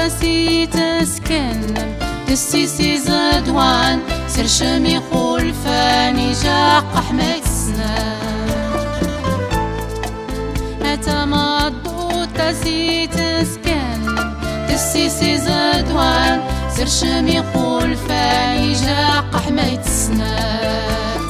تاسي تسكنم تسيسي زدوان سر شمي خلفاني جاق حماك سنان أتمضو تاسي تسكنم تسيسي زدوان سر شمي خلفاني جاق حماك سنات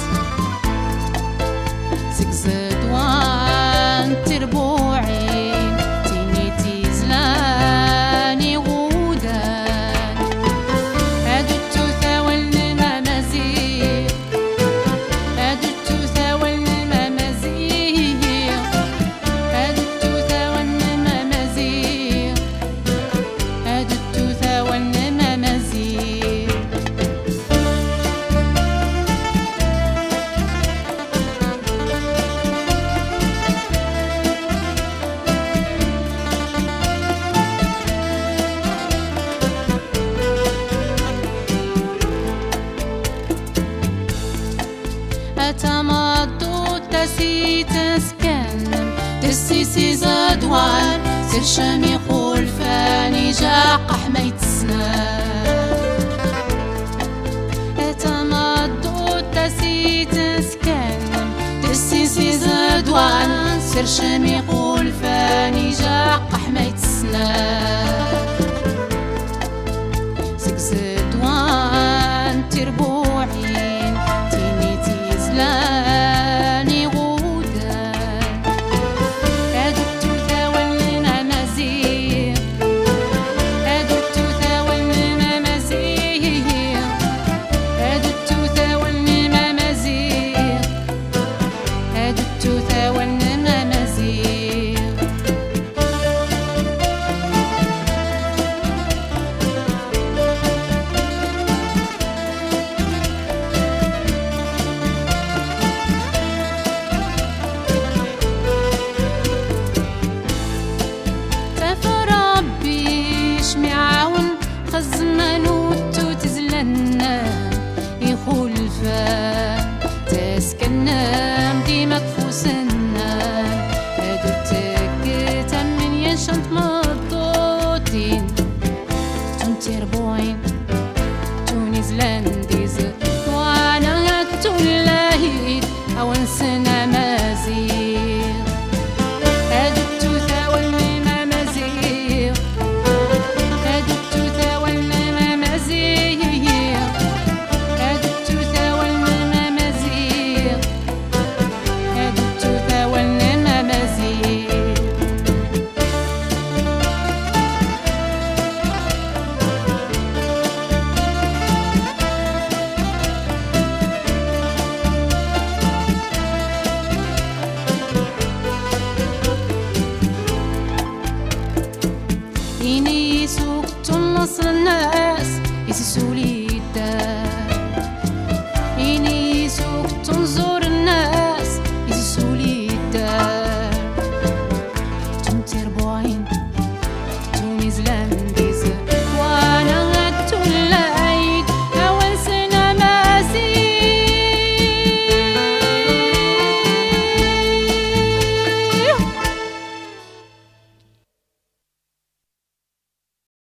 سك زدوان تربوعين تيني تيزلاني غودان هادو التوثا والممازيغ هادو التوثا والممازيغ هادو التوثا والممازيغ هادو التوثا والممازيغ أتمضو تاسي تسكنم تسيسي زدوان سر شمي خلفاني جاق حميت سنان أتمضو تاسي تسكنم تسيسي زدوان سر شمي خلفاني جاق حميت سنان سك زدوان تربوعين لاني غودان هادو التوثا والممازيغ هادو التوثا والممازيغ هادو التوثا والممازيغ هادو التوثا والممازيغ خزمانو تزلنا يخلفان تسكنام ديما كفوسنا هادو التكتا من يشنت مضوطين تون تربوين توني زلانديز وانا هاتو اللاهيد او نسنا مازيغ هادو التوثا والممازيغ هادو التوثا والممازيغ هادو التوثا والممازيغ هادو التوثا والممازيغ إني سوقت النصر الناس يسسولي